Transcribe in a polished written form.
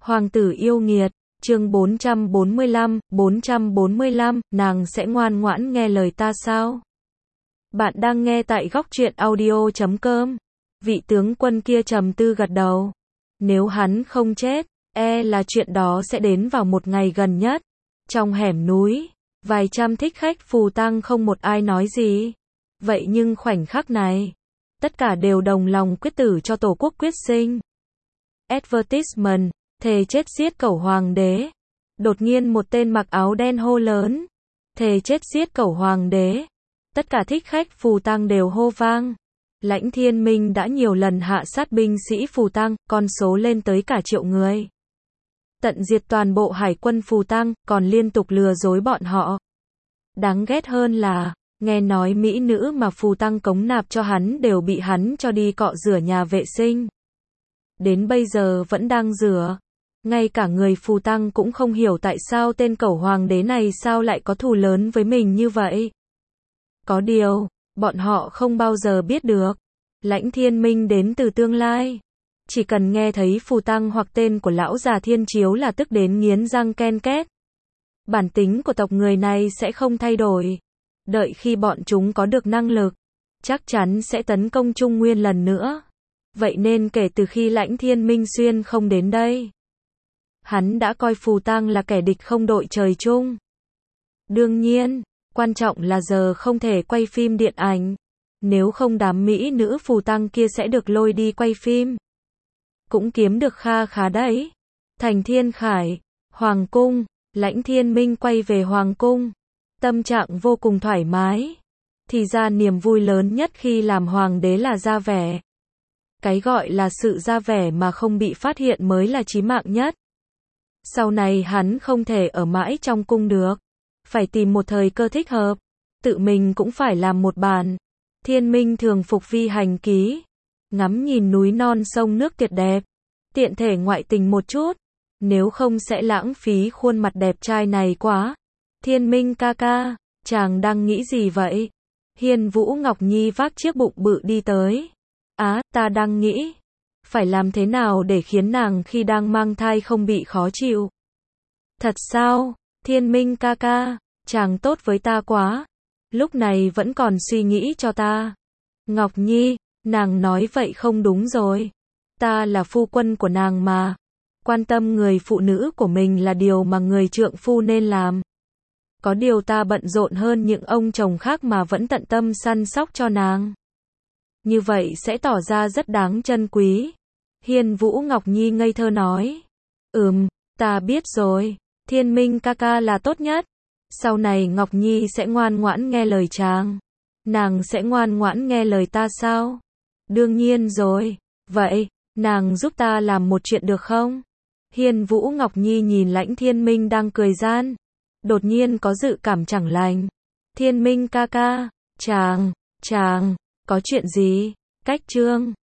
Hoàng tử yêu nghiệt, chương 445, nàng sẽ ngoan ngoãn nghe lời ta sao? Bạn đang nghe tại góc truyện audio.com. Vị tướng quân kia trầm tư gật đầu. Nếu hắn không chết, là chuyện đó sẽ đến vào một ngày gần nhất. Trong hẻm núi, vài trăm thích khách phù tang không một ai nói gì. Vậy nhưng khoảnh khắc này, tất cả đều đồng lòng quyết tử cho tổ quốc quyết sinh. Advertisement, thề chết giết cẩu hoàng đế. Đột nhiên một tên mặc áo đen hô lớn. Thề chết giết cẩu hoàng đế. Tất cả thích khách phù tang đều hô vang. Lãnh Thiên Minh đã nhiều lần hạ sát binh sĩ phù tang, con số lên tới cả triệu người. Tận diệt toàn bộ hải quân phù tang, còn liên tục lừa dối bọn họ. Đáng ghét hơn là, nghe nói mỹ nữ mà phù tang cống nạp cho hắn đều bị hắn cho đi cọ rửa nhà vệ sinh. Đến bây giờ vẫn đang rửa. Ngay cả người phù tang cũng không hiểu tại sao tên cẩu hoàng đế này sao lại có thù lớn với mình như vậy. Có điều, bọn họ không bao giờ biết được. Lãnh Thiên Minh đến từ tương lai. Chỉ cần nghe thấy phù tang hoặc tên của lão già Thiên Chiếu là tức đến nghiến răng ken két. Bản tính của tộc người này sẽ không thay đổi. Đợi khi bọn chúng có được năng lực, chắc chắn sẽ tấn công Trung Nguyên lần nữa. Vậy nên kể từ khi Lãnh Thiên Minh xuyên không đến đây, hắn đã coi phù tang là kẻ địch không đội trời chung. Đương nhiên, quan trọng là giờ không thể quay phim điện ảnh. Nếu không đám mỹ nữ phù tang kia sẽ được lôi đi quay phim. Cũng kiếm được kha khá đấy. Thành Thiên Khải, Hoàng cung, Lãnh Thiên Minh quay về Hoàng cung. Tâm trạng vô cùng thoải mái. Thì ra niềm vui lớn nhất khi làm hoàng đế là ra vẻ. Cái gọi là sự ra vẻ mà không bị phát hiện mới là chí mạng nhất. Sau này hắn không thể ở mãi trong cung được. Phải tìm một thời cơ thích hợp. Tự mình cũng phải làm một bản. Thiên Minh thường phục vi hành ký. Ngắm nhìn núi non sông nước tuyệt đẹp. Tiện thể ngoại tình một chút. Nếu không sẽ lãng phí khuôn mặt đẹp trai này quá. Thiên Minh ca ca, chàng đang nghĩ gì vậy? Hiên Vũ Ngọc Nhi vác chiếc bụng bự đi tới. Ta đang nghĩ. Phải làm thế nào để khiến nàng khi đang mang thai không bị khó chịu? Thật sao? Thiên Minh ca ca, chàng tốt với ta quá. Lúc này vẫn còn suy nghĩ cho ta. Ngọc Nhi, nàng nói vậy không đúng rồi. Ta là phu quân của nàng mà. Quan tâm người phụ nữ của mình là điều mà người trượng phu nên làm. Có điều ta bận rộn hơn những ông chồng khác mà vẫn tận tâm săn sóc cho nàng. Như vậy sẽ tỏ ra rất đáng trân quý. Hiên Vũ Ngọc Nhi ngây thơ nói. Ta biết rồi. Thiên Minh ca ca là tốt nhất. Sau này Ngọc Nhi sẽ ngoan ngoãn nghe lời chàng. Nàng sẽ ngoan ngoãn nghe lời ta sao? Đương nhiên rồi. Vậy, nàng giúp ta làm một chuyện được không? Hiên Vũ Ngọc Nhi nhìn Lãnh Thiên Minh đang cười gian. Đột nhiên có dự cảm chẳng lành. Thiên Minh ca ca, chàng, có chuyện gì? Cách chương